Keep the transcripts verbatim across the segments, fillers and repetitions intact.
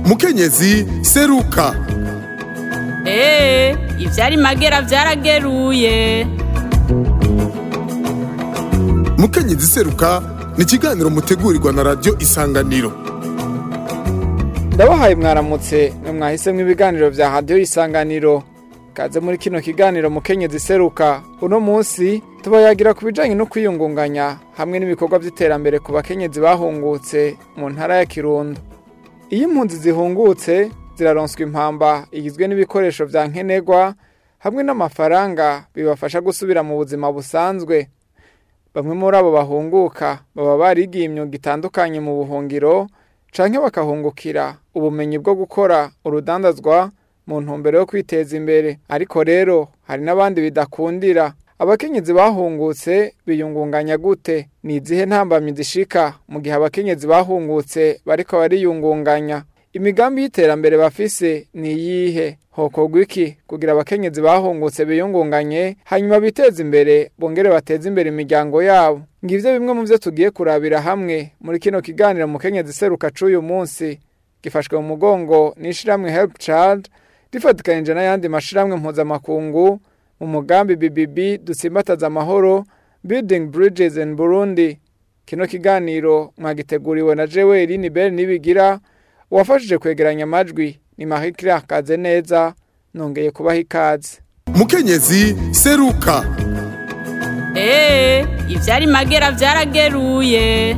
Mukenyezi seruka. Eh, ivyari magera vyarageruye. Mukenyezi seruka ni ikiganiro mutegurirwa na radio Isanganiro. Ndabahaye mwaramutse mwe mwahisemwe ibiganiro vya radio Isanganiro. Kaze muri kino kiganiro Mukenyezi seruka. Uno munsi tubayagira kubijanye no kwiyungunganya hamwe n'ibikorwa vy'iterambere ku bakenyezi bahungutse mu ntara ya Kirundo. Iyo impunzi zihungutse ziraronswa impamba igizwe n'ibikoresho vya nkenerwa hamwe n'amafaranga bibafasha gusubira mu buzima busanzwe. Bamwe muri abo bahunguka baba barigiye imyuga itandukanye mu buhungiro canke bakahungukira ubumenyi bwo gukora urudandazwa mu ntumbero yo kwiteza imbere. Ariko rero hari n'abandi bidakundira. Abakenyezi bahungutse biyungunganya gute? Ni izihe ntambamyi zishika mu gihe abakenyezi bahungutse bariko bariyungunganya? Imigambi y'iterambere bafise ni iyihe? Hokorwa iki kugira abakenyezi bahungutse biyungunganye hanyuma biteze imbere bongere bateze imbere imiryango yabo? Ngivyo bimwe mu vyo tugiye kurabira hamwe muri kino kiganiro Mukenyezi seruka c'uyu munsi, gifashwe mu mugongo n'ishiramwe Help Child rifatikanije n'ayandi mashiramwe mpuzamakungu mu mugambi B B B dutsimbataza amahoro Building Bridges in Burundi. Kino kiganiro mwagiteguriwe na Jeweli Nibel Nibigira, wafashije kwegeranya amajwi ni Marie Claire Kazeneza. Nongeye kubaha ikaze. Mukenyezi seruka. Eh, ivyari magera vyarageruye.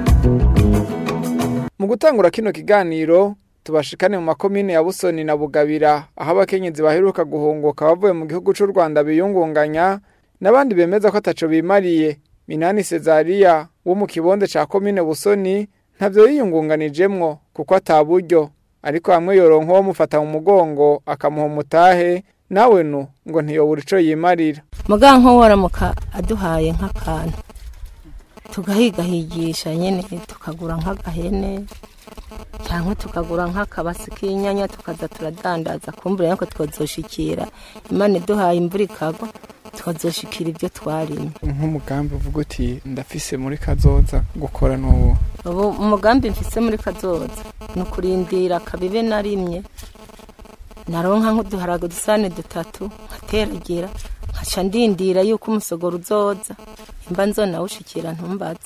Mu gutangura kino kiganiro tubashikane mu makomine ya Busoni na Bugabira, aho abakenyezi baheruka guhunguka bavuye mu gihugu c'u Rwanda biyungunganya n'abandi bemeza ko ataco bimariye. Minani Cezaria wo mu kibonde ca komine Busoni ntavyo yiyungunganijemwo kuko ataburyo, ariko hamwe yoronka wo mufata mu mugongo akamuha mutahe nawe no ngo ntiyobura ico yimarira. Muganko waramuka aduhaye nk'akantu tugahigahigisha nyene tukagura nk'agahene cyangwa tukagura nk'akabasi k'inyanya tukaza turadandaza, kumbura yuko twozoshikira Imana duhaye imvura ikagwa twozoshikira ibyo twarimye. Nk'umugambi uvuga uti ndafise muri kazoza gukora n'uwo? Ubu umugambi mfise muri kazoza no kurindira kabibe narimye naronka nk'uduharago dusane dutatu nkateragira nkaca ndindira yuko umusogoro uzoza imba nzona ushikira ntumbaza.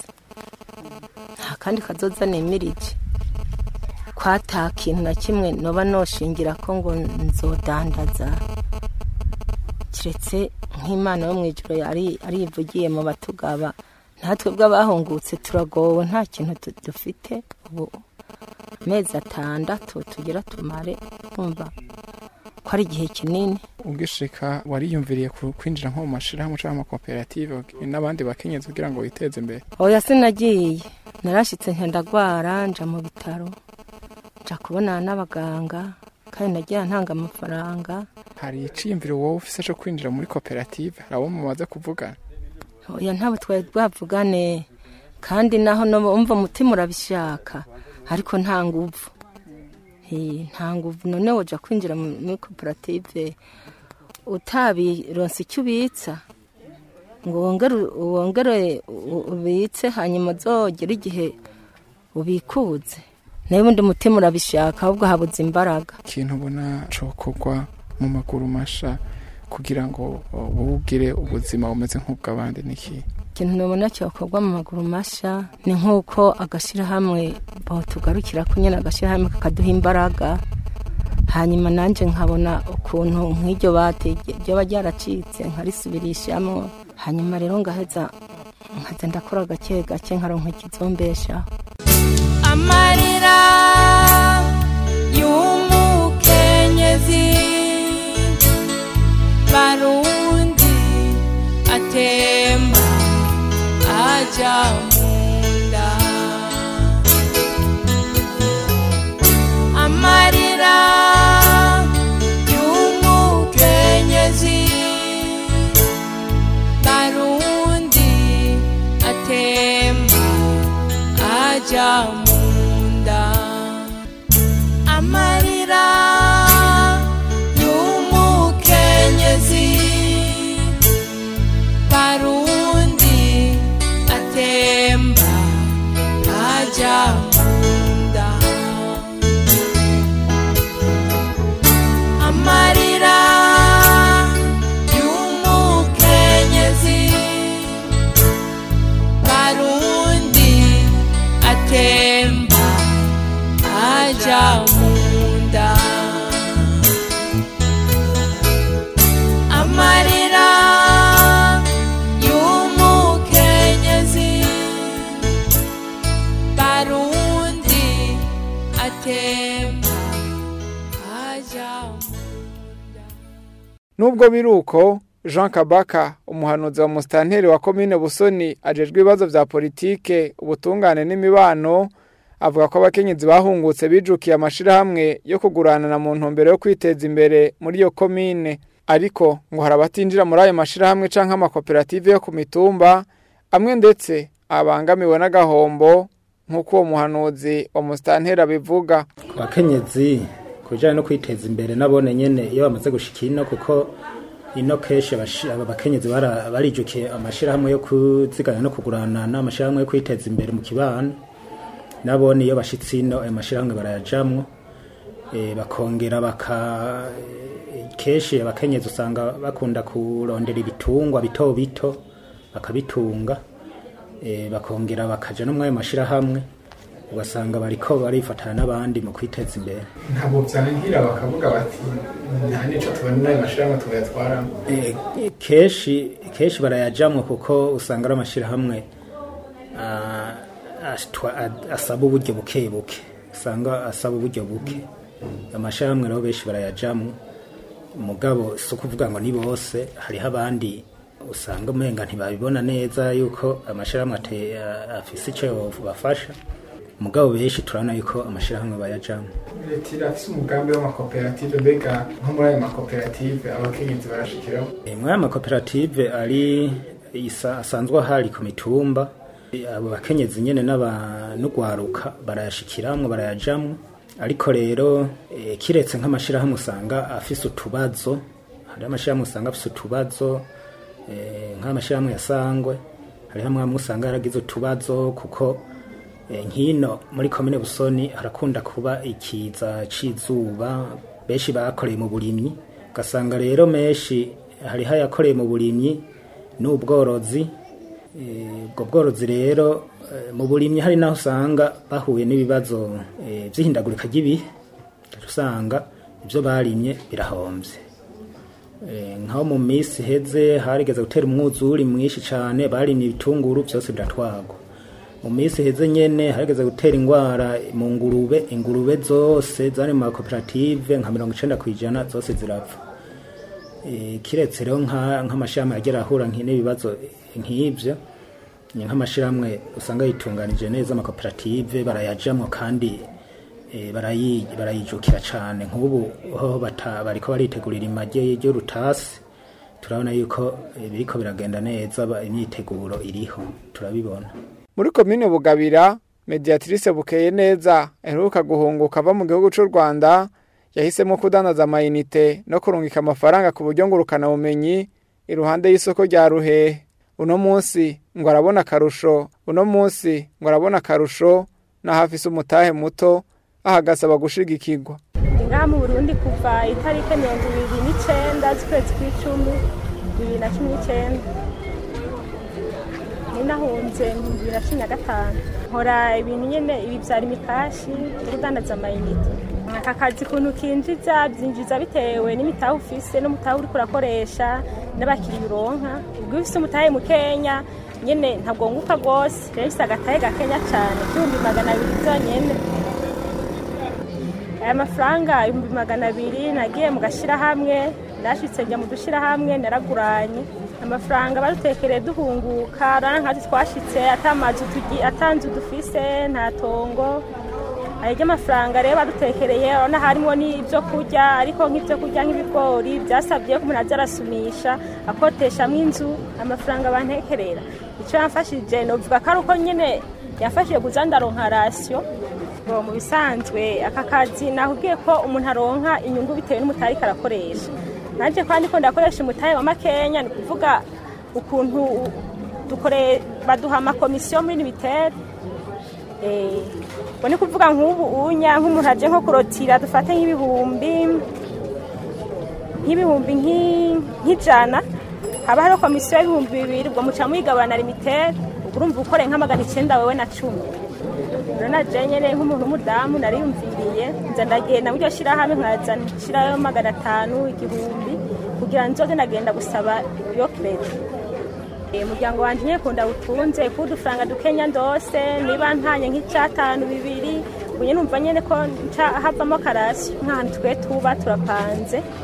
Nta kandi kazoza nemirije kwata kintu na kimwe noba noshingira ko ngo nzodandaza, kiretse nk'Imana yo mwijuru yari arivugiye mu batugaba. Natwe bw'abahungutse turagowe nta kintu dufite. Ubu mezi atandatu tugira tumare kumva ko ari igihe kinini. Ugishika wariyumviriye kwinjira nko mu mashirahamwe cyangwa amakoperative n'abandi bakenyezi kugira ngo biteze imbere? Oya sinagiye, narashitse nkendagwara nja mu bitaro nja kubona n'abaganga kandi nagiye ntanga amafaranga. Hari iciyumviro wowe ufise cyo kwinjira muri koperative abo mumaze kuvugana? Oya ntabo twari bavugane, kandi naho no umva umutima urabishaka ariko nta nguvu. Eh nta nguvu. None woja kwinjira muri koperative utabironse icyo ubitsa ngo wongere wongere ubitse hanyuma zogera igihe ubikuze, nayo undi mutima urabishaka ahubwo habuze imbaraga. Ikintu ubona cokogwa mu maguru masha kugira ngo wugire ubuzima bumeze nk'ubw'abandi niki? Ikintu nubona cokogwa mu maguru masha ni nk'uko agashira hamwe bo tugarukira ko nyene agashira hamwe kakaduha imbaraga, hanyuma nanje nkabona ukuntu nk'iryo batege ryo baryaracitse nkarisubirishamo, hanyuma rero ngaheza nkaza ndakora gake gake nkaronka ikizombesha. Amarira y'umukenyezi Barundi atemba aja munda. Amarira y'umukenyezi Barundi atemba aja munda. Amarira y'umukenyezi Barundi atemba aja munda. nubwo biruko Jean Kabaka umuhanuzi wa mustanteri wa komine Busoni ajejwe ibibazo vya politike ubutungane n'imibano avuga ko abakenyezi bahungutse bijukiye amashirahamwe yo kugurana na mu ntumbero yo kwiteza imbere muri iyo komine ariko ngo harabatinjira muri ayo mashirahamwe canke amakoperative yo ku mitumba amwe ndetse abangamiwe n'agahombo nk'uko uwo muhanuzi wa mustanteri abivuga. Abakenyezi kujana no kwiteza imbere nabone nyene iyo bamaze gushikina kuko ino keshe abakenyezi barijukiye amashirahamwe yo kuzigana no kugurana n'amashirahamwe yo kwiteza imbere mu kibano nabone iyo bashitsi no ayo mashirahamwe barayajamwo e, bakongera baka keshe abakenyezi usanga bakunda kurondera ibitungwa bito bito bakabitunga e, bakongera bakaja no mwayo mashirahamwe ugasanga bariko barifatana n'abandi mu kwiteza imbere. Ntabwo byangira bakavuga bati nta nico tubona ayo mashirahamwe tuyatwara e, keshi keshi barayajamwe kuko usanga ari amashirahamwe asaba uburyo buke buke usanga asaba uburyo buke amashirahamwe rero benshi barayajamwe mugabo so kuvuga ngo ni bose hari abandi usanga umenga ntibabibona neza yuko amashirahamwe afise ico bafasha mugabo benshi turana yuko amashirahamwe bayajamwe. Leta irafise umugambi w'amakoperative mbega nko muri ayo makoperative abakenyezi barashikiraho e, muri ayo makoperative ari isa asanzwe hari ku mitumba abo bakenyezi nyene n'abanugwaruka barayashikiramwe barayajamwe ariko rero e, kiretse nk'amashirahamwe usanga afise utubazo hari amashirahamwe usanga afise utubazo e, nk'amashirahamwe yasangwe hari hamwe usanga yaragize utubazo kuko e, nkino muri komine Busoni harakunda kuba ikiza cizuba benshi bakoreye mu burimyi gasanga rero meshi hari hayakoreye mu burimyi n'ubworozi ubwo e, bworozi rero e, mu burimyi hari naho usanga bahuye n'ibibazo e, by'ihindagurika ry'ibihe usanga ibyo barimye birahomvye e, nkaho mu misi heze harigeze gutera umwuzuri mwinshi cyane barimye ibitunguru byose biratwagwa mu misi heze nyene harigeze gutera ingwara mu ngurube ingurube zose zari mu koperative nka mirongo icenda kwijana zose zirapfa e, kiretse rero nka nk'amashami agera ahura n'ibibazo nk'ivyo nk'amashirahamwe usanga yitunganije neza amakoperative barayajamwo kandi e, barayi barayijukira cyane nk'ubu ho bariko baritegurira image y'iryo rutasi turabona yuko e, biriko biragenda neza imyiteguro iriho turabibona. Muri komine Bugabira Mediatrice Bukeye neza eruka guhunguka ava mu gihugu cy'u Rwanda yahisemo kudandaza amayinite no kurungika amafaranga ku buryo ngurukana bumenyi iruhande y'isoko rya Ruhehe. Uno munsi ngo arabona karusho uno munsi ngo arabona karusho na hafise umutahe muto ahagasaba gushigikirwa. Ngaha mu Burundi kuva itariki mirongo ibiri n'icenda z'ukwezi kw'icumi bibiri na cumi n'icenda ninahunze mu bibiri na cumi na gatanu nkora ibintu nyene ibi vyari imikashi kudandaza amayinite. Aka kazi kuntu kinjiza byinjiza bitewe n'imitahe ufise no mutahe uri kurakoresha n'abakiriya uronka ubwo ufise umutahe mu Kenya nyene ntabwo nguka gose rero bisa agatahe gakenya cyane ibihumbi magana abiri zonyene. Aya mafaranga ibihumbi magana abiri nagiye mu gashira hamwe nashitse njya mu dushira hamwe naraguranye amafaranga barutekereye duhunguka rana nkazi twashitse atamazi tugi atanze dufise nta tongo ayje amafaranga rero badutekereye rana harimo ni ibyo kurya ariko nk'ibyo kurya nk'ibigori byasabye ko umuntu azarasumisha akoteshamwe inzu amafaranga bantekerera ico yamfashije no vuga ko uko nyene yafashije kuzandaronka ratio ngo mu bisanzwe aka kazi nahubwiye ko umuntu aronka inyungu bitewe n'umutari karakoresha nanje kandi ko ndakoresha umutahe wa makenya ni kuvuga ukuntu dukore baduha ama komisiyo muri bitere eh bone kuvuga nk'ubu unya nk'umuntu aje nko kurotira dufate nk'ibihumbi nk'ibihumbi nk'ijana haba hari komisiyo y'ibihumbi bibiri ubwo muca mwigabana limitere urumva ukore nk'amagana icenda wewe na cumi rona jenyene nk'umuntu umudamu nariyumviriye nza ndagenda mu cyo shira hamwe nkaza nshirayo magana atanu igihumbi kugira nzoze ndagenda gusaba yo credit e muryango wanje nyekunda utunze kudufaranga dukenya ndose niba ntanye nk'icatanu bibiri bunye numva nyene ko havamo karasi nk'ahantu twe tuba turapanze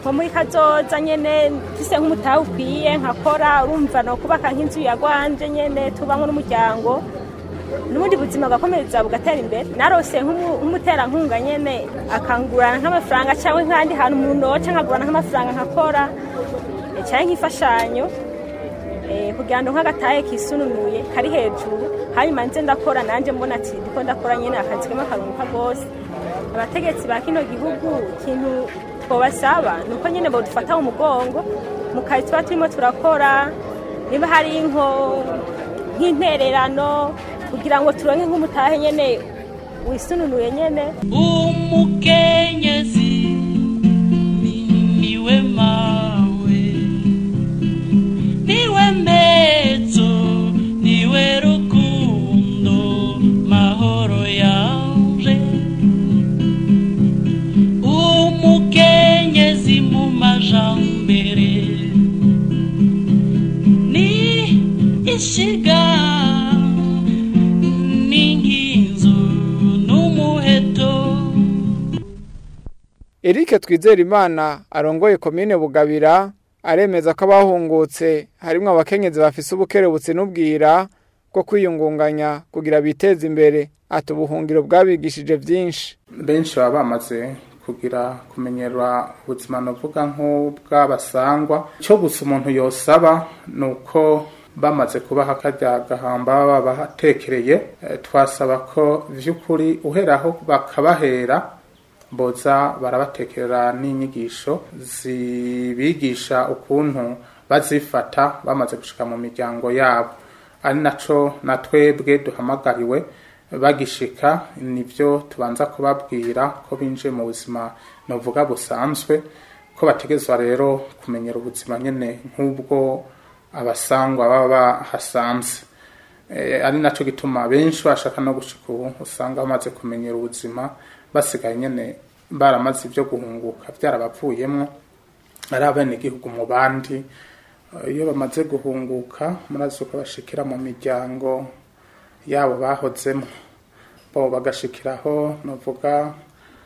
nko muri kazoza nyene mfise nk'umutahe ukwiye nkakora urumva no kubaka nk'inzu yagwanje nyene tubamwe n'umuryango n'ubundi buzima gakomeza bugatera imbere narose nk'umuterankunga nyene akangurana nk'amafaranga cyangwa nk'andi hantu mu noce nkagurana nk'amafaranga nkakora cyangwa nk'ifashanyo kugira ngo nk'agatahe kisununuye kari hejuru hanyuma nze ndakora nanje mbona ati ndiko ndakora nyene akazi kamwe karunguka gose abategetsi ba kino gihugu kintu twobasaba nuko nyene bo dufata umugongo mu kazi tuba turimo turakora niba hari nko nk'intererano kugira ngo turonke nk'umutahe nyene wisununuye nyene umukenyezi niwe mawe niwe mbezo niwe rukundo mahoro yanje umukenyezi mu majambere ni ishiga Eric Twizerimana arongoye komine Bugabira aremeza ko abahungutse harimo abakenyezi bafise ubukerebutse n'ubwira bwo kwiyungunganya kugira biteze imbere ati ubuhungiro bwabigishije byinshi benshi baba bamaze kugira kumenyerwa ubuzima novuga nk'ubw'abasangwa cyo gusa umuntu yosaba nuko bamaze kubaha akarya gahamba babatekereye twasaba ko vy'ukuri uheraho bakabahera boza barabatekerera n'inyigisho zibigisha ukuntu bazifata bamaze gushika mu miryango yabo ari naco natwebwe duhamagariwe bagishika nivyo tubanza kubabwira ko binje mu buzima novuga busanzwe ko bategezwa rero kumenyera ubuzima nyene nk'ubwo abasangwa baba hasanze e, ari naco gituma benshi bashaka no gushika ubu usanga bamaze kumenyera ubuzima basigaye nyene baramaze ibyo guhunguka byarabavuyemwo ari abene gihugu mu bandi iyo bamaze guhunguka murazi uko bashikira mu miryango yabo bahozemo bo bagashikiraho novuga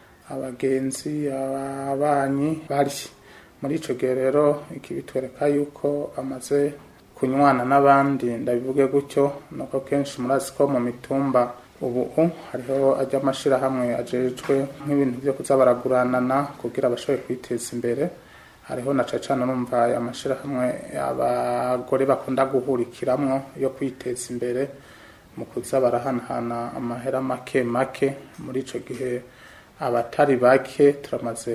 abagenzi ababanyi bari muri ico gihe rero ikibitwereka yuko amaze kunywana n'abandi ndabivuge gutyo nuko kenshi murazi ko mu mitumba ubu hariho ajya amashira hamwe ajejwe nk'ibintu byo kuza baraguranana kugira abashoboye kwiteza imbere hariho na cacana numva amashira hamwe abagore bakunda guhurikiramwo yo kwiteza imbere mu kuza barahanahana amahera make make muri ico gihe abatari bake turamaze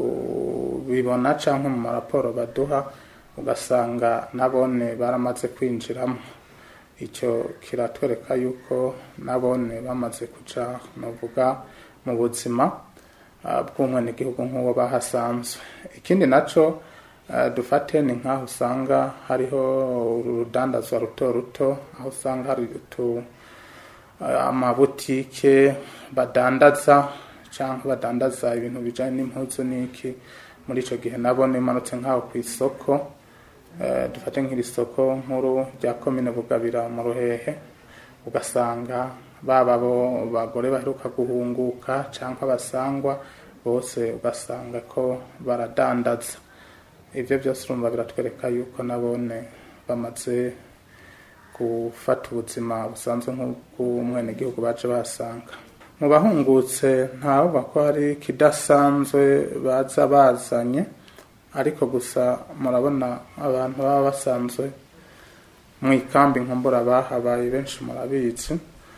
kubibona canke mu maraporo baduha ugasanga nabone baramaze kwinjiramo icyo kiratwereka yuko nabone bamaze kuja novuga mu buzima bw'umwene gihugu nk'uwo bahasanzwe ikindi naco uh, dufate ni nk'aho usanga hariho urudandazwa ruto ruto aho usanga hari utu uh, amabutike badandaza canke badandaza ibintu bijanye n'impuzu n'iki muri ico gihe nabone manutse nk'aho ku isoko Uh, dufate nk'iri soko nkuru rya komine Bugabira mu Ruhehe ugasanga baba bo bagore baheruka guhunguka canke abasangwa bose ugasanga ko baradandaza ivyo byose urumva biratwereka yuko nabone bamaze gufata ubuzima busanzwe nk'ubw'umwene gihugu baje basanga mu bahungutse ntaho bako hari kidasanzwe baza bazanye ariko gusa murabona abantu baba basanzwe mu ikambi nkumbura bahabaye benshi murabizi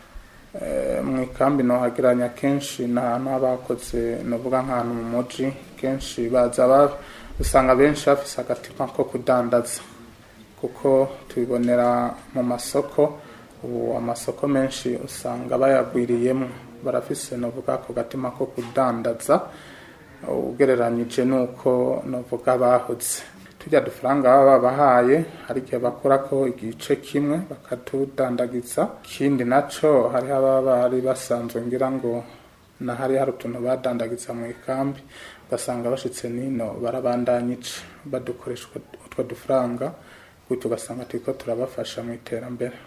e, mu ikambi no hagiranya kenshi n'ahantu abakoze novuga nk'ahantu mu muji kenshi baza usanga benshi bafise agatima ko kudandaza kuko tubibonera mu masoko ubu amasoko menshi usanga bayagwiriyemo barafise novuga ko gatima ko kudandaza ugereranyije nuko novuga bahoze tujya dufaranga baba bahaye hari igihe bakora ko igice kimwe bakatudandagiza kindi naco hari ababa bari basanzwe ngira ngo na hari hari utuntu badandagiza mu ikambi basanga bashitse nino barabandanyije badukoresha utwo dufaranga gutyo ugasanga turiko turabafasha mu iterambere.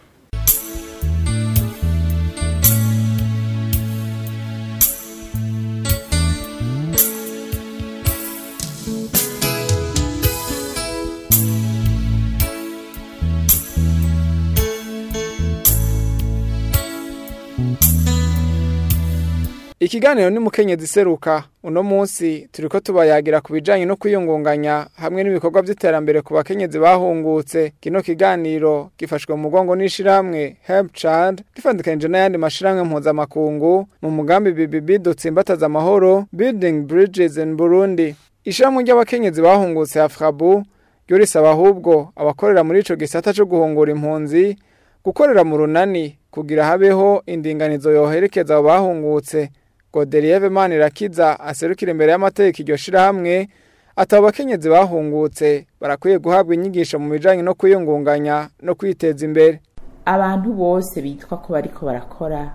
Ikiganiro ni mukenyezi seruka uno munsi turiko tubayagira ku bijanye no kwiyungunganya hamwe n'ibikorwa by'iterambere ku bakenyezi bahungutse. Kino kiganiro gifashwe mu mugongo n'ishiramwe Help Child gifandikanije n'ayandi mashiramwe mpuzamakungu mu mugambi B B B dutsimbataza amahoro Building Bridges in Burundi. Ishiramwe ry'abakenyezi bahungutse Afrabu ryorisaba ahubwo abakorera muri ico gisata cyo guhungura impunzi gukorera mu runani kugira habeho indinganizo yoherekeza abo bahungutse. Godelieve Manirakiza aserukira imbere y'amategeko iryo shirahamwe ataba abakenyezi bahungutse barakwiye guhabwa inyigisho mu bijanye no kwiyungunganya no kwiteza imbere. Abantu bose bitwa ko bariko barakora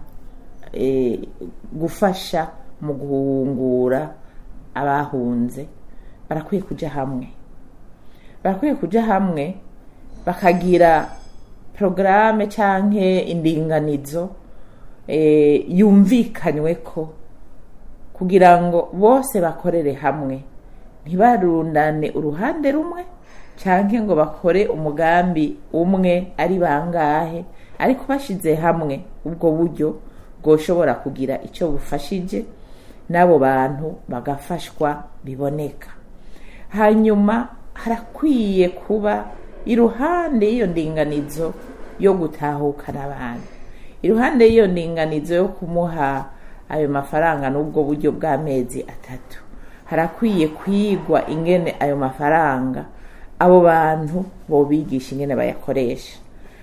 e, gufasha mu guhungura abahunze barakwiye kuja hamwe barakwiye kuja hamwe bakagira programe canke indinganizo e, yumvikanywe ko kugira ngo bose bakorere hamwe ntibarundane uruhande rumwe canke ngo bakore umugambi umwe ari bangahe ariko bashize hamwe ubwo buryo bwoshobora kugira ico bufashije nabo bantu bagafashwa biboneka. Hanyuma harakwiye kuba iruhande y'iyo ndinganizo yo gutahukana abantu, iruhande y'iyo ndinganizo yo kumuha ayo mafaranga n'ubwo buryo bw'amezi atatu, harakwiye kwigwa ingene ayo mafaranga abo bantu bobigisha ingene bayakoresha,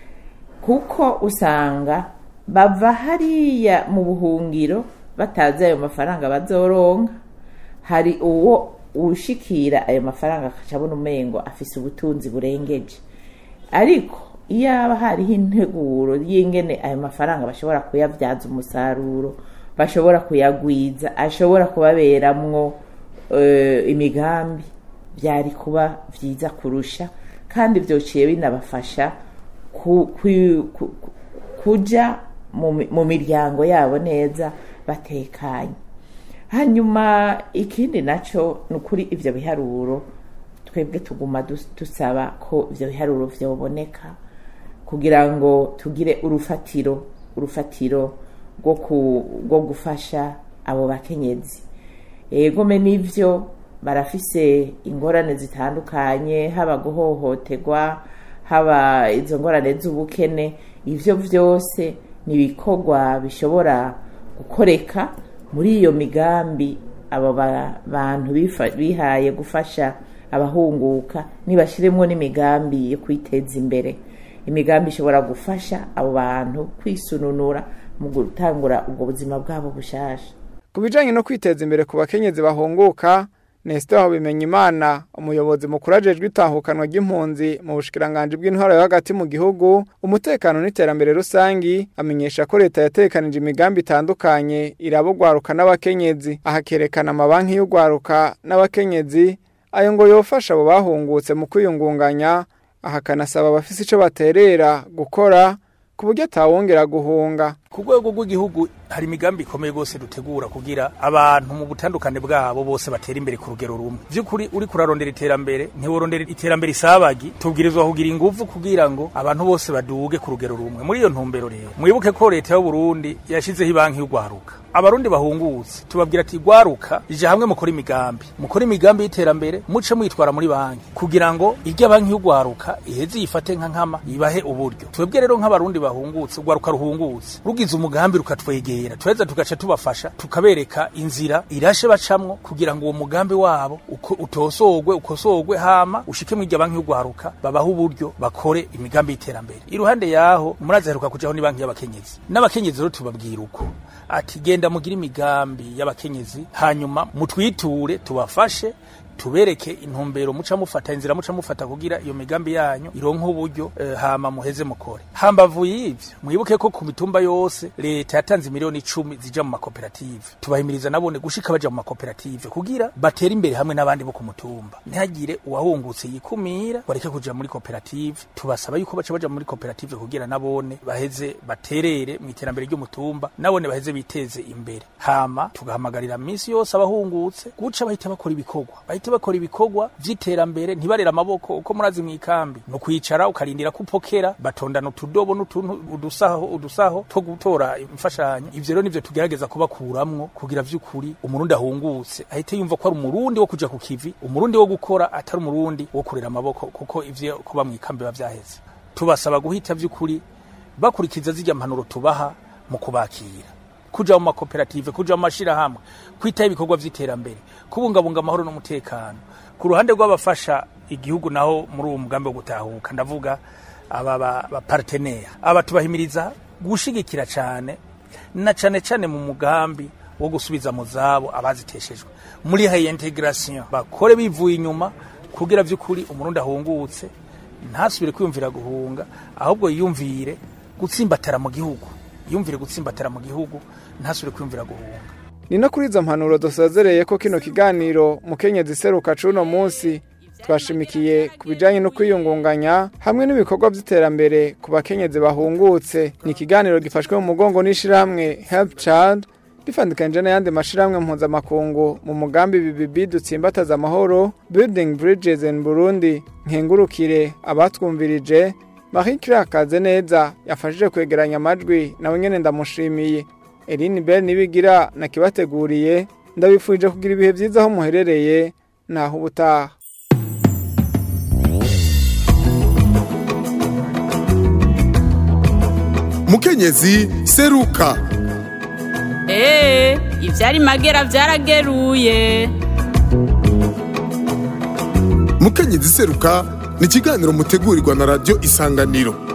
kuko usanga bava hariya mu buhungiro batazi ayo mafaranga bazoronka. Hari uwo ushikira ayo mafaranga akacabona umengo afise ubutunzi burengeje, ariko iyaba hariho integuro y'ingene ayo mafaranga bashobora kuyavyaza umusaruro, bashobora kuyagwiza, ashobora kubaberamwo uh, imigambi, byari kuba vyiza kurusha kandi vyociye binabafasha ku, ku, ku, kuja mu, mu miryango yabo neza batekanye. Hanyuma ikindi naco nukuri ivyo biharuro twebwe tuguma dusaba ko ivyo biharuro vyoboneka kugira ngo tugire urufatiro urufatiro rwo rwo gufasha abo bakenyezi. Ego me nivyo barafise ingorane zitandukanye, haba guhohoterwa, haba izo ngorane z'ubukene, ivyo vyose ni bikorwa bishobora gukoreka muri iyo migambi abo bantu bihaye gufasha abahunguka, nibashiremwo n'imigambi yo kwiteza imbere, imigambi ishobora gufasha abo bantu kwisununura mu gutangura ubwo buzima bwabo bushasha. Kubijanye no kwiteza imbere ku bakenyezi bahunguka, Nestor Bimenyimana, umuyobozi mukuru ajejwe itahukanwa ry'impunzi mu bushikiranganje bw'intwaro yo hagati mu gihugu, umutekano n'iterambere rusangi, amenyesha ko leta yatekanije imigambi itandukanye irabugwaruka n'abakenyezi, ahakerekana amabanki y'ugwaruka n'abakenyezi, ayo ngo yofasha abo bahungutse mu kwiyungunganya, ahakanasaba abafise ico baterera gukora ku buryo atawongera guhunga. Ku rwego rw'igihugu hari imigambi ikomeye gose dutegura kugira abantu mu butandukane bwabo bose batera imbere ku rugero rumwe. Vy'ukuri uri kurarondera iterambere ntiworondera iterambere isabagi, tubwirizwa kugira ingufu kugira ngo abantu bose baduge ku rugero rumwe. Muri iyo ntumbero rero mwibuke ko leta y'u Burundi yashizeho ibanki y'ugwaruka. Abarundi bahungutse tubabwira ati gwaruka ije hamwe mukora imigambi mukora imigambi y'iterambere muce mwitwara muri banki kugira ngo irya banki y'ugwaruka iheze yifate nka nkama ibahe uburyo. Twebwe rero nk'abarundi bahungutse ugwaruka ruhungutse rugize umugambi rukatwegera tweza tugaca tubafasha tukabereka inzira irashe bacamwo kugira ngo uwo mugambi wabo uko utosogwe ukosogwe hama ushike mu irya banki y'ugwaruka babaho uburyo bakore imigambi y'iterambere. Iruhande yaho murazaheruka kujaho ni banki y'abakenyezi n'abakenyezi rero tubabwira uko ati genda mugira imigambi y'abakenyezi hanyuma mutwiture tubafashe tubereke intumbero muca mufata inzira muca mufata kugira iyo migambi yanyu ironka uburyo eh, hama muheze mukore. Hambavu y'ivyo mwibuke ko ku mitumba yose leta yatanze miliyoni icumi zija mu makoperative, tubahimiriza nabone gushika baja mu makoperative kugira batera imbere hamwe n'abandi bo ku mutumba, ntihagire uwahungutse yikumira bareke kuja muri koperative. Tubasaba yuko baca baja muri koperative kugira nabone baheze baterere mu iterambere ry'umutumba, nabone baheze biteze imbere. Hama tugahamagarira misi yose abahungutse guca bahita bakora ibikorwa bahita bareke bakora ibikorwa vy'iterambere ntibarera amaboko uko murazi mwikambi no kwicara ukarindira kupokera batondana utudobo n'utuntu udusaho udusaho to gutora imfashanyo ivyo rero nivyo tugerageza kubakuramwo kugira vy'ukuri umurundi ahungutse ahite yumva ko ari umurundi wo kuja ku kivi umurundi wo gukora atari umurundi wo kurera amaboko kuko ivyo kuba mwikambi bavyaheze tubasaba guhita vy'ukuri bakurikiza zijya mpanuro tubaha mu kubakira kuja mu makoperative kuja mu mashira hamwe kwita ibikorwa vy'iterambere kubungabunga amahoro n'umutekano ku ruhande rw'abafasha igihugu naho muri uwo mugambi wo gutahuka ndavuga aba ba partenaire aba tubahimiriza gushigikira cyane na cyane cyane mu mugambi wo gusubiza mu zabo abaziteshejwe muri reintegration bakore bivuye inyuma kugira vy'ukuri umurundi ahungutse ntasubire kwiyumvira guhunga ahubwo yiyumvire gutsimbatara mu gihugu yumvire gutsimbatara mu gihugu ntasubire kwiyumvira guhunga. Ni no kuri izo mpanuro dusozereye ko kino kiganiro mukenyezi seruka cuno munsi twashimikiye kubijanye no kwiyungunganya hamwe n'ibikorwa by'iterambere ku bakenyezi bahungutse. Ni ikiganiro gifashwe mu mugongo n'ishirahamwe Help Child rifandikanye n'ayandi mashirahamwe mpuzamakungu mu mugambi B B B dutsimbataza amahoro Building Bridges in Burundi. Nkengurukire abatwumvirije Marie Kirakaze neza yafashije kwegeranya amajwi nawe nyene ndamushimiye. Eline Bell nibigira nakibateguriye ndabifuje kugira ibihe byiza aho muherereye naho ubutaha. Mukenyezi seruka. Eh, ivyari magera vyarageruye. Mukenyezi seruka ni ikiganiro mutegurirwa na radio Isanganiro.